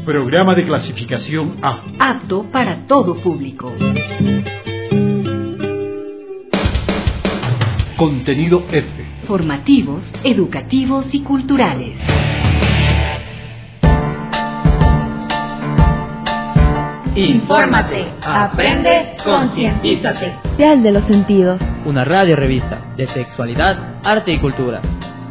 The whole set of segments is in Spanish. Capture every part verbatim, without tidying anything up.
Programa de clasificación A. Apto para todo público. Contenido F. Formativos, educativos y culturales. Infórmate, aprende, concientízate. Dial de los Sentidos. Una radio revista de sexualidad, arte y cultura.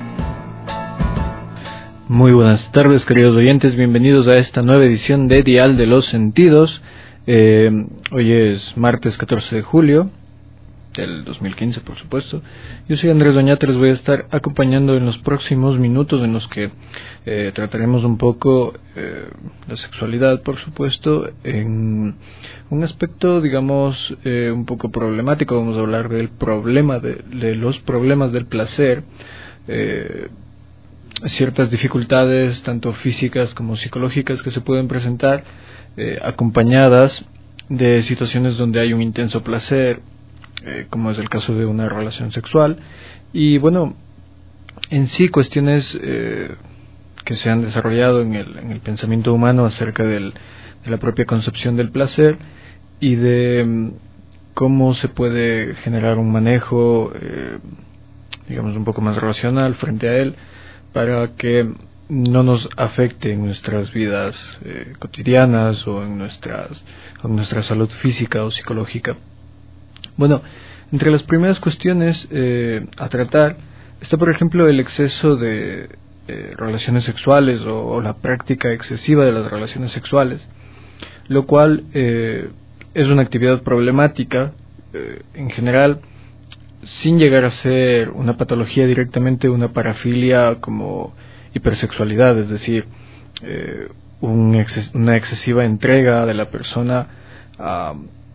Muy buenas tardes, queridos oyentes, bienvenidos a esta nueva edición de Dial de los Sentidos. Eh, hoy es martes catorce de julio del dos mil quince, por supuesto. Yo soy Andrés Doñate, les voy a estar acompañando en los próximos minutos en los que eh, trataremos un poco eh, la sexualidad, por supuesto, en un aspecto, digamos, eh, un poco problemático. Vamos a hablar del problema, de, de los problemas del placer, eh, ciertas dificultades, tanto físicas como psicológicas, que se pueden presentar, eh, acompañadas de situaciones donde hay un intenso placer, Eh, como es el caso de una relación sexual, y bueno, en sí cuestiones eh, que se han desarrollado en el, en el pensamiento humano acerca del, de la propia concepción del placer y de um, cómo se puede generar un manejo, eh, digamos, un poco más racional frente a él, para que no nos afecte en nuestras vidas eh, cotidianas o en nuestras, o en nuestra salud física o psicológica. Bueno, entre las primeras cuestiones eh, a tratar está, por ejemplo, el exceso de eh, relaciones sexuales o, o la práctica excesiva de las relaciones sexuales, lo cual eh, es una actividad problemática eh, en general, sin llegar a ser una patología directamente, una parafilia como hipersexualidad, es decir, eh, un exces- una excesiva entrega de la persona a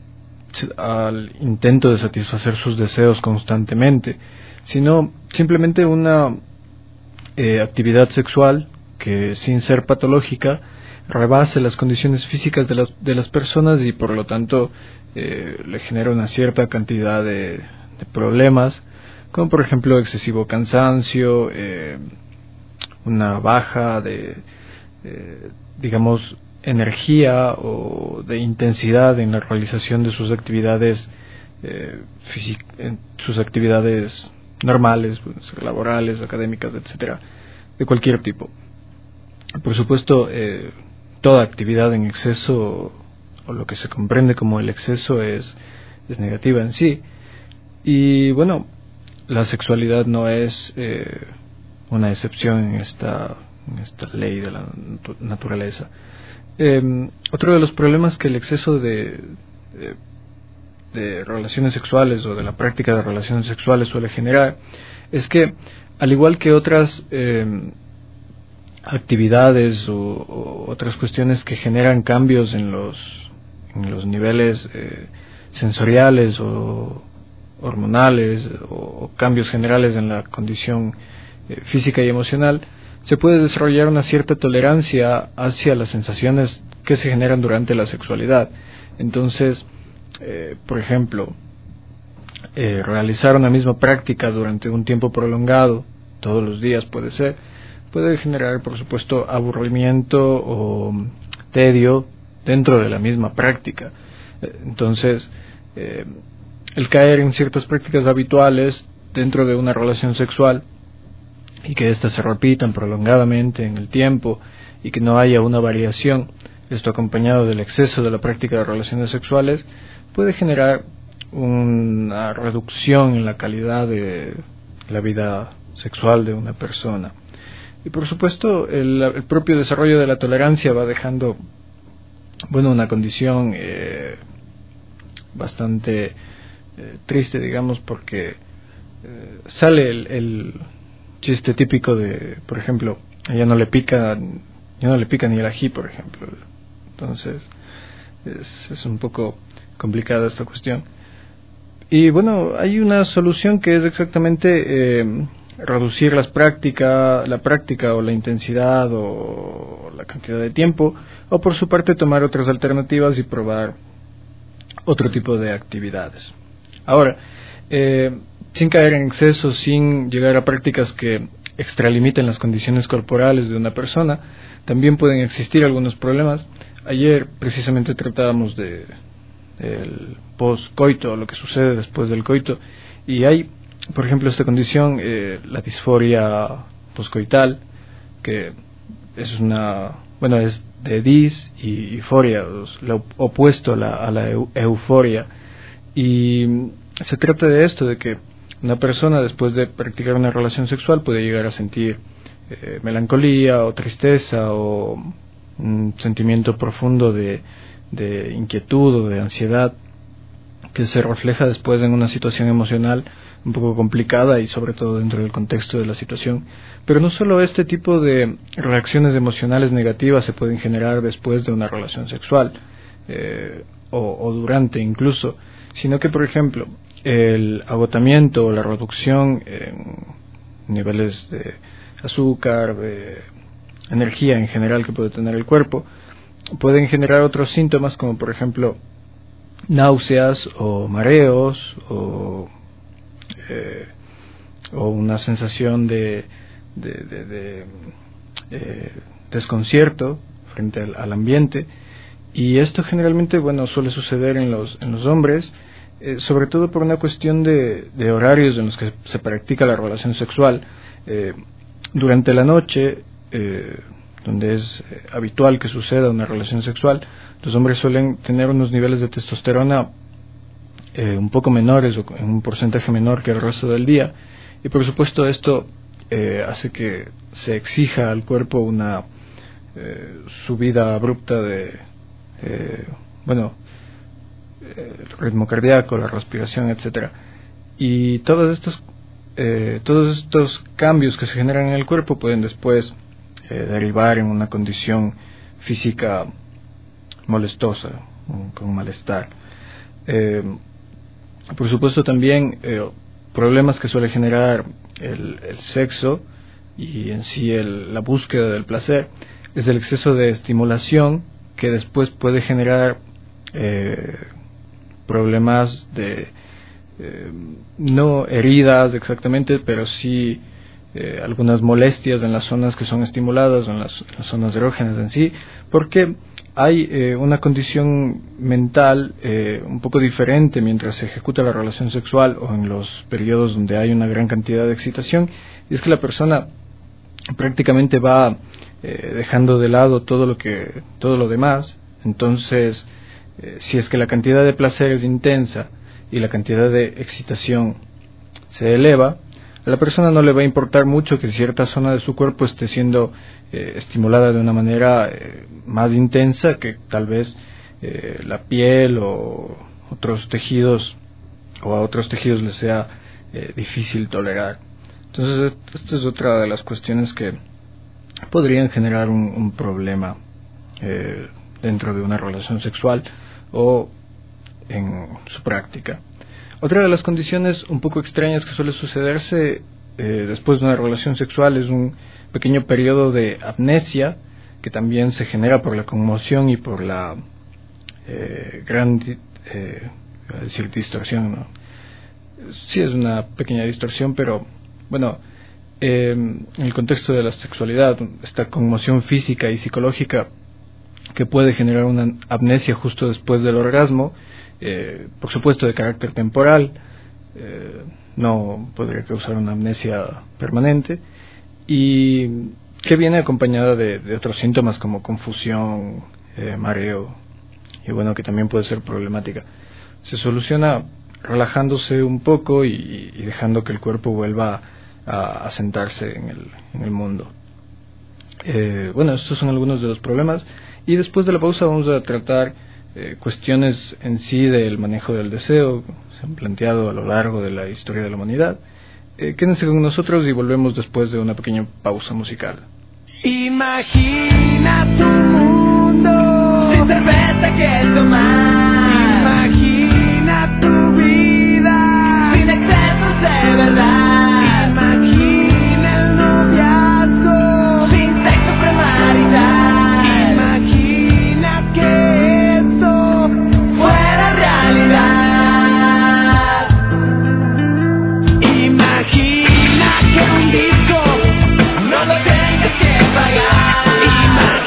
al intento de satisfacer sus deseos constantemente, sino simplemente una eh, actividad sexual que, sin ser patológica, rebase las condiciones físicas de las, de las personas y por lo tanto eh, le genera una cierta cantidad de, de problemas, como por ejemplo excesivo cansancio, eh, una baja de, eh, digamos, energía o de intensidad en la realización de sus actividades eh, físic- en sus actividades normales, pues, laborales, académicas, etcétera, de cualquier tipo. Por supuesto, eh, toda actividad en exceso, o lo que se comprende como el exceso, es, es negativa en sí. Y bueno, la sexualidad no es eh, una excepción en esta, en esta ley de la natu- naturaleza. Eh, otro de los problemas que el exceso de, de, de relaciones sexuales o de la práctica de relaciones sexuales suele generar es que, al igual que otras eh, actividades o, o otras cuestiones que generan cambios en los, en los niveles eh, sensoriales o hormonales o, o cambios generales en la condición eh, física y emocional, se puede desarrollar una cierta tolerancia hacia las sensaciones que se generan durante la sexualidad. Entonces, eh, por ejemplo, eh, realizar una misma práctica durante un tiempo prolongado, todos los días puede ser, puede generar, por supuesto, aburrimiento o tedio dentro de la misma práctica. Entonces, eh, el caer en ciertas prácticas habituales dentro de una relación sexual y que éstas se repitan prolongadamente en el tiempo y que no haya una variación, esto acompañado del exceso de la práctica de relaciones sexuales, puede generar una reducción en la calidad de la vida sexual de una persona. Y por supuesto, el, el propio desarrollo de la tolerancia va dejando, bueno, una condición eh, bastante eh, triste, digamos, porque eh, sale el, el chiste típico de, por ejemplo, ella no le pica, ya no le pica ni el ají, por ejemplo. Entonces es, es un poco complicada esta cuestión. Y bueno, hay una solución que es exactamente eh, reducir las prácticas, la práctica o la intensidad o la cantidad de tiempo, o por su parte tomar otras alternativas y probar otro tipo de actividades. Ahora, eh, sin caer en exceso, sin llegar a prácticas que extralimiten las condiciones corporales de una persona, también pueden existir algunos problemas. Ayer precisamente tratábamos de el post-coito, lo que sucede después del coito, y hay, por ejemplo, esta condición, eh, la disforia postcoital, que es una, bueno, es de dis y euforia, lo opuesto a la, a la eu, euforia, y se trata de esto, de que una persona después de practicar una relación sexual puede llegar a sentir eh, melancolía o tristeza o un sentimiento profundo de, de inquietud o de ansiedad, que se refleja después en una situación emocional un poco complicada y sobre todo dentro del contexto de la situación. Pero no solo este tipo de reacciones emocionales negativas se pueden generar después de una relación sexual eh, o, o durante incluso, sino que, por ejemplo, el agotamiento o la reducción en niveles de azúcar, de energía en general que puede tener el cuerpo, pueden generar otros síntomas como, por ejemplo, náuseas o mareos o Eh, o una sensación de, de, de, de eh, desconcierto frente al, al ambiente, y esto generalmente, bueno, suele suceder en los en los hombres, eh, sobre todo por una cuestión de, de horarios en los que se practica la relación sexual. Eh, durante la noche, eh, donde es eh, habitual que suceda una relación sexual, los hombres suelen tener unos niveles de testosterona Eh, un poco menores o en un porcentaje menor que el resto del día, y por supuesto esto eh, hace que se exija al cuerpo una eh, subida abrupta de eh, bueno eh, el ritmo cardíaco, la respiración, etcétera, y todos estos eh, todos estos cambios que se generan en el cuerpo pueden después eh, derivar en una condición física molestosa, con malestar. eh, Por supuesto también eh, problemas que suele generar el, el sexo y en sí el, la búsqueda del placer es el exceso de estimulación, que después puede generar eh, problemas de eh, no heridas exactamente, pero sí eh, algunas molestias en las zonas que son estimuladas o en las, en las zonas erógenas en sí, porque hay eh, una condición mental eh, un poco diferente mientras se ejecuta la relación sexual o en los periodos donde hay una gran cantidad de excitación, y es que la persona prácticamente va eh, dejando de lado todo lo que todo lo demás. Entonces, eh, si es que la cantidad de placer es intensa y la cantidad de excitación se eleva, a la persona no le va a importar mucho que cierta zona de su cuerpo esté siendo eh, estimulada de una manera eh, más intensa, que tal vez eh, la piel o otros tejidos o a otros tejidos les sea eh, difícil tolerar. Entonces, esta es otra de las cuestiones que podrían generar un, un problema eh, dentro de una relación sexual o en su práctica. Otra de las condiciones un poco extrañas que suele sucederse eh, después de una relación sexual es un pequeño periodo de amnesia, que también se genera por la conmoción y por la eh, gran, eh, voy a decir distorsión, ¿no? Sí, es una pequeña distorsión, pero bueno, eh, en el contexto de la sexualidad, esta conmoción física y psicológica que puede generar una amnesia justo después del orgasmo, eh, por supuesto de carácter temporal, eh, no podría causar una amnesia permanente, y que viene acompañada de, de otros síntomas como confusión, eh, mareo, y bueno, que también puede ser problemática. Se soluciona relajándose un poco y, y dejando que el cuerpo vuelva a, a sentarse en el, en el mundo. Eh, bueno, estos son algunos de los problemas, y después de la pausa vamos a tratar eh, cuestiones en sí del manejo del deseo, se han planteado a lo largo de la historia de la humanidad. Eh, quédense con nosotros y volvemos después de una pequeña pausa musical. Imagina tu mundo sin cerveza que tomar. Imagina tu vida sin excesos de verdad. Imagina el noviazgo sin sexo premarital. Imagina que esto fuera realidad. Imagina que un disco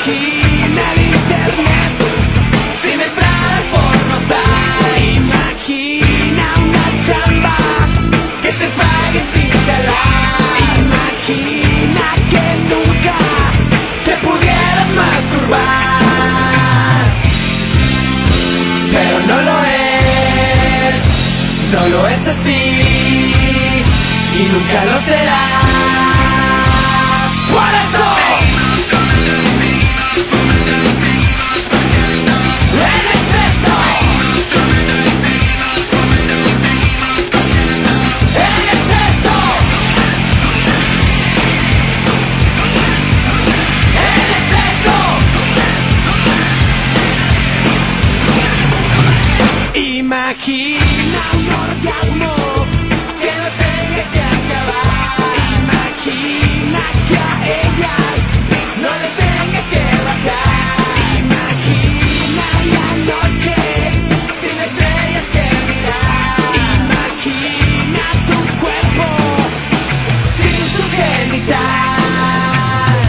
Imagina el internet sin entrar por notar. Imagina una chamba que te pague sin jalar. Imagina que nunca te pudieras masturbar. Pero no lo es, no lo es así y nunca lo será. Por eso imagina un orgasmo que no tenga que acabar. Imagina que a ellas no le tenga que bajar. Imagina la noche sin estrellas que mirar. Imagina tu cuerpo sin su genital.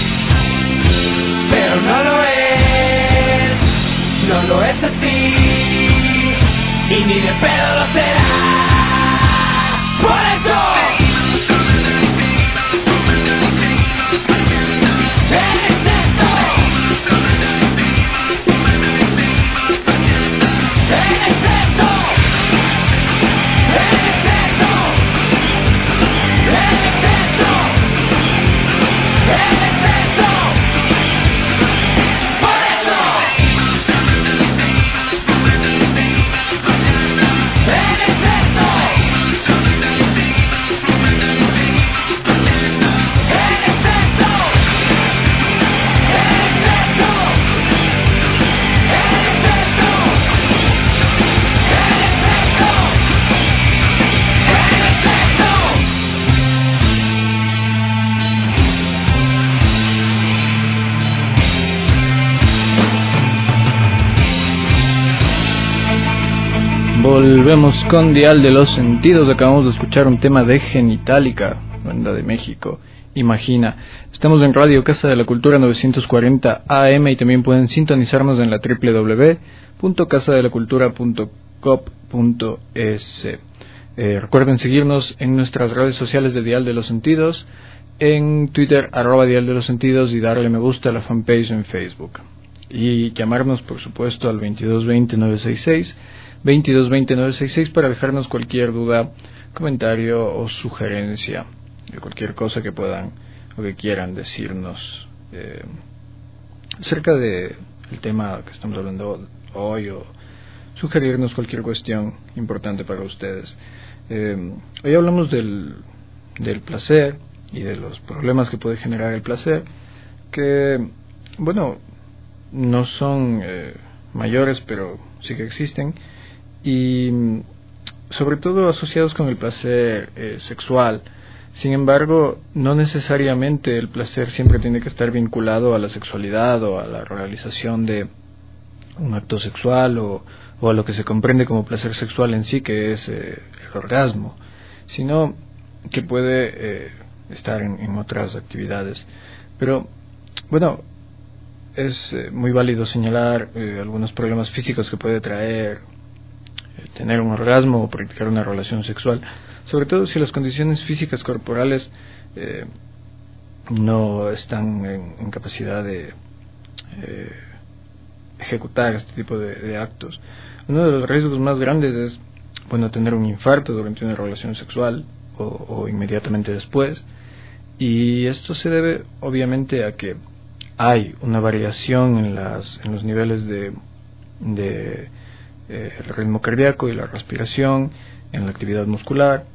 Pero no lo es, no lo es así y ni de pedo lo será. Por eso eres esto, eres esto, eres esto, eres esto, eres esto. Por eso volvemos con Dial de los Sentidos. Acabamos de escuchar un tema de Genitalica, banda de México, Imagina. Estamos en Radio Casa de la Cultura novecientos cuarenta A M y también pueden sintonizarnos en la doble u doble u doble u punto casa de la cultura punto cop punto es. Eh, recuerden seguirnos en nuestras redes sociales de Dial de los Sentidos, en Twitter, arroba Dial de los Sentidos, y darle me gusta a la fanpage en Facebook. Y llamarnos, por supuesto, al veintidós veinte nueve sesenta y seis, veintidós veinte nueve sesenta y seis para dejarnos cualquier duda, comentario o sugerencia de cualquier cosa que puedan o que quieran decirnos eh, acerca de el tema que estamos hablando hoy, o sugerirnos cualquier cuestión importante para ustedes. Eh, hoy hablamos del, del placer y de los problemas que puede generar el placer, que, bueno, no son eh, mayores, pero sí que existen, y sobre todo asociados con el placer eh, sexual. Sin embargo, no necesariamente el placer siempre tiene que estar vinculado a la sexualidad o a la realización de un acto sexual, o, o a lo que se comprende como placer sexual en sí, que es eh, el orgasmo, sino que puede eh, estar en, en otras actividades. Pero, bueno, es eh, muy válido señalar eh, algunos problemas físicos que puede traer eh, tener un orgasmo o practicar una relación sexual, sobre todo si las condiciones físicas corporales eh, no están en, en capacidad de eh, ejecutar este tipo de, de actos. Uno de los riesgos más grandes es, bueno, tener un infarto durante una relación sexual o, o inmediatamente después, y esto se debe obviamente a que hay una variación en las en los niveles de, de eh, el ritmo cardíaco y la respiración, en la actividad muscular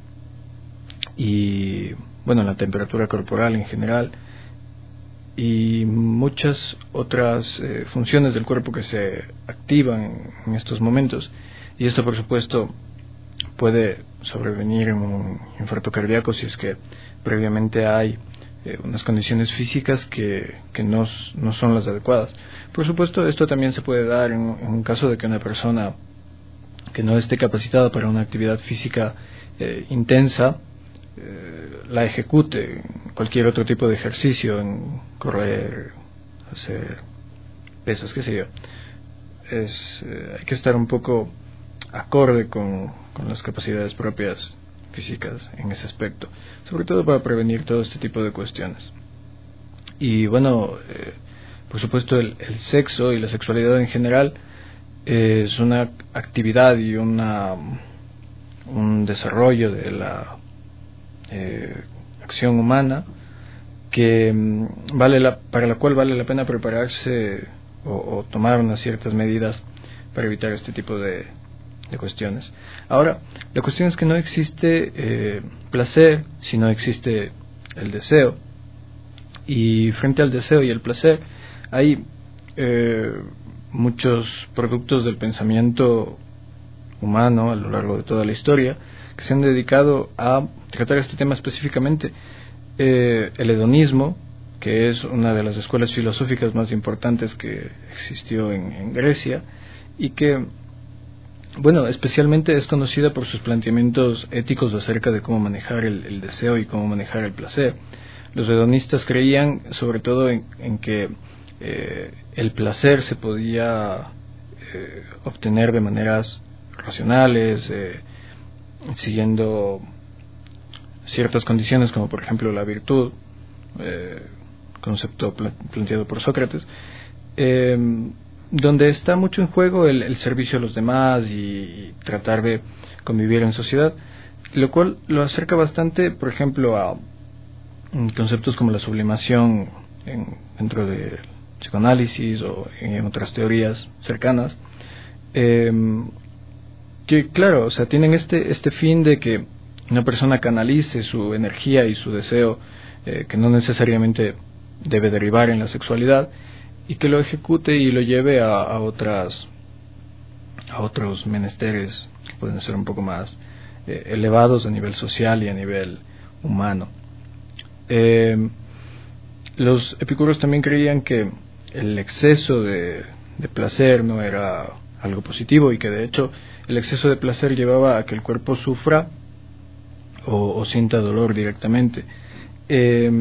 y, bueno, en la temperatura corporal en general, y muchas otras eh, funciones del cuerpo que se activan en, en estos momentos, y esto por supuesto puede sobrevenir en un infarto cardíaco si es que previamente hay eh, unas condiciones físicas que, que no, no son las adecuadas. Por supuesto, esto también se puede dar en, en un caso de que una persona que no esté capacitada para una actividad física eh, intensa eh, la ejecute en cualquier otro tipo de ejercicio, en correr, hacer pesas, qué sé yo. Es, eh, hay que estar un poco acorde con, con las capacidades propias físicas en ese aspecto, sobre todo para prevenir todo este tipo de cuestiones. Y bueno, eh, por supuesto el, el sexo y la sexualidad en general eh, es una actividad y una un desarrollo de la eh, acción humana que mm, vale la, para la cual vale la pena prepararse o, o tomar unas ciertas medidas para evitar este tipo de, de cuestiones. Ahora, la cuestión es que no existe eh, placer si no existe el deseo, y frente al deseo y el placer hay eh, muchos productos del pensamiento humano a lo largo de toda la historia que se han dedicado a tratar este tema específicamente. Eh, el hedonismo, que es una de las escuelas filosóficas más importantes que existió en, en Grecia, y que, bueno, especialmente es conocida por sus planteamientos éticos acerca de cómo manejar el, el deseo y cómo manejar el placer. Los hedonistas creían sobre todo en, en que eh, el placer se podía eh, obtener de maneras racionales, eh, siguiendo ciertas condiciones, como por ejemplo la virtud, eh, concepto pla- planteado por Sócrates, eh, donde está mucho en juego el, el servicio a los demás y, y tratar de convivir en sociedad, lo cual lo acerca bastante, por ejemplo, a conceptos como la sublimación en, dentro del psicoanálisis o en otras teorías cercanas, eh, que claro, o sea, tienen este este fin de que una persona canalice su energía y su deseo, eh, que no necesariamente debe derivar en la sexualidad, y que lo ejecute y lo lleve a, a otras a otros menesteres que pueden ser un poco más eh, elevados a nivel social y a nivel humano. Eh, los epicúreos también creían que el exceso de, de placer no era algo positivo, y que de hecho el exceso de placer llevaba a que el cuerpo sufra o, o sienta dolor directamente. Eh,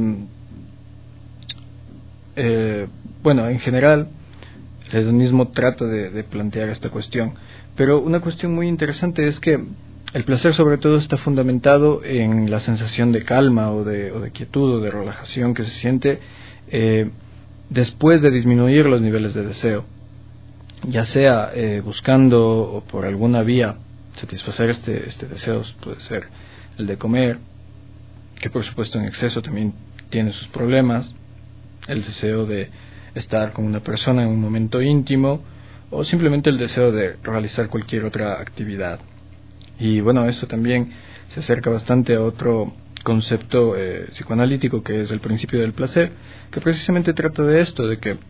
eh, bueno, en general el hedonismo trata de, de plantear esta cuestión, pero una cuestión muy interesante es que el placer sobre todo está fundamentado en la sensación de calma o de, o de quietud o de relajación que se siente eh, después de disminuir los niveles de deseo, ya sea eh, buscando o por alguna vía satisfacer este, este deseo. Puede ser el de comer, que por supuesto en exceso también tiene sus problemas, el deseo de estar con una persona en un momento íntimo, o simplemente el deseo de realizar cualquier otra actividad. Y bueno, esto también se acerca bastante a otro concepto eh, psicoanalítico, que es el principio del placer, que precisamente trata de esto, de que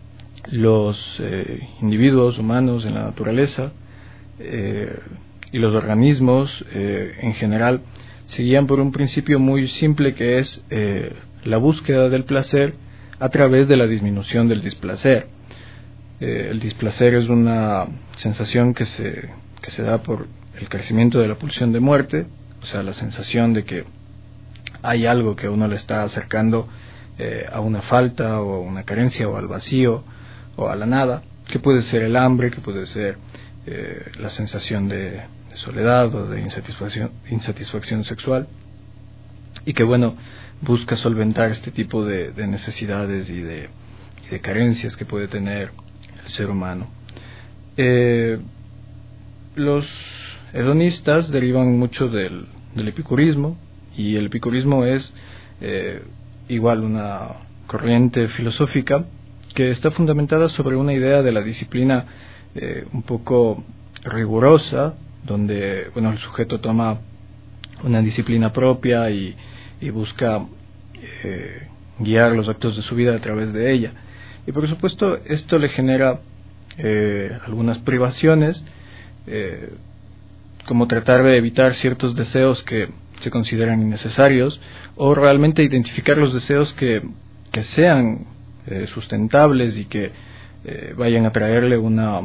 los eh, individuos humanos en la naturaleza eh, y los organismos eh, en general se guían por un principio muy simple, que es eh, la búsqueda del placer a través de la disminución del displacer. Eh, el displacer es una sensación que se, que se da por el crecimiento de la pulsión de muerte, o sea, la sensación de que hay algo que a uno le está acercando eh, a una falta o a una carencia o al vacío o a la nada, que puede ser el hambre, que puede ser eh, la sensación de, de soledad o de insatisfacción, insatisfacción sexual, y que bueno, busca solventar este tipo de, de necesidades y de, y de carencias que puede tener el ser humano. Eh, los hedonistas derivan mucho del, del epicurismo, y el epicurismo es eh, igual una corriente filosófica que está fundamentada sobre una idea de la disciplina eh, un poco rigurosa, donde bueno, el sujeto toma una disciplina propia y, y busca eh, guiar los actos de su vida a través de ella. Y por supuesto esto le genera eh, algunas privaciones, eh, como tratar de evitar ciertos deseos que se consideran innecesarios, o realmente identificar los deseos que, que sean eh, sustentables y que eh, vayan a traerle una,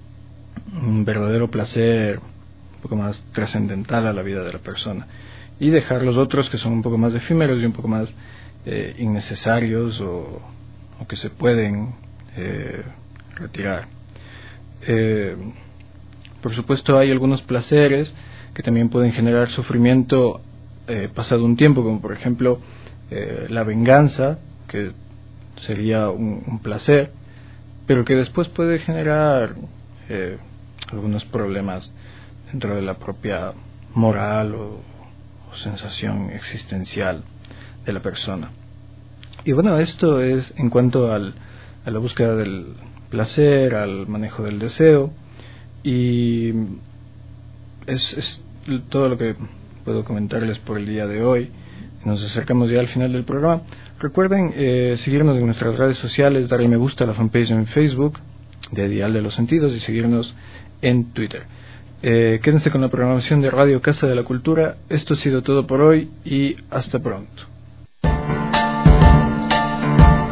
un verdadero placer un poco más trascendental a la vida de la persona, y dejar los otros que son un poco más efímeros y un poco más eh, innecesarios o, o que se pueden eh, retirar. Eh, por supuesto, hay algunos placeres que también pueden generar sufrimiento eh, pasado un tiempo, como por ejemplo eh, la venganza, que sería un, un placer, pero que después puede generar eh, algunos problemas dentro de la propia moral o, o sensación existencial de la persona. Y bueno, esto es en cuanto al, a la búsqueda del placer, al manejo del deseo, y es, es todo lo que puedo comentarles por el día de hoy. Nos acercamos ya al final del programa. Recuerden eh, seguirnos en nuestras redes sociales, darle me gusta a la fanpage en Facebook de Dial de los Sentidos y seguirnos en Twitter. Eh, quédense con la programación de Radio Casa de la Cultura. Esto ha sido todo por hoy y hasta pronto.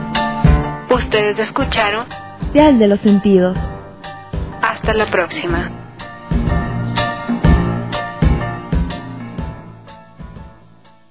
Ustedes escucharon Dial de los Sentidos. Hasta la próxima.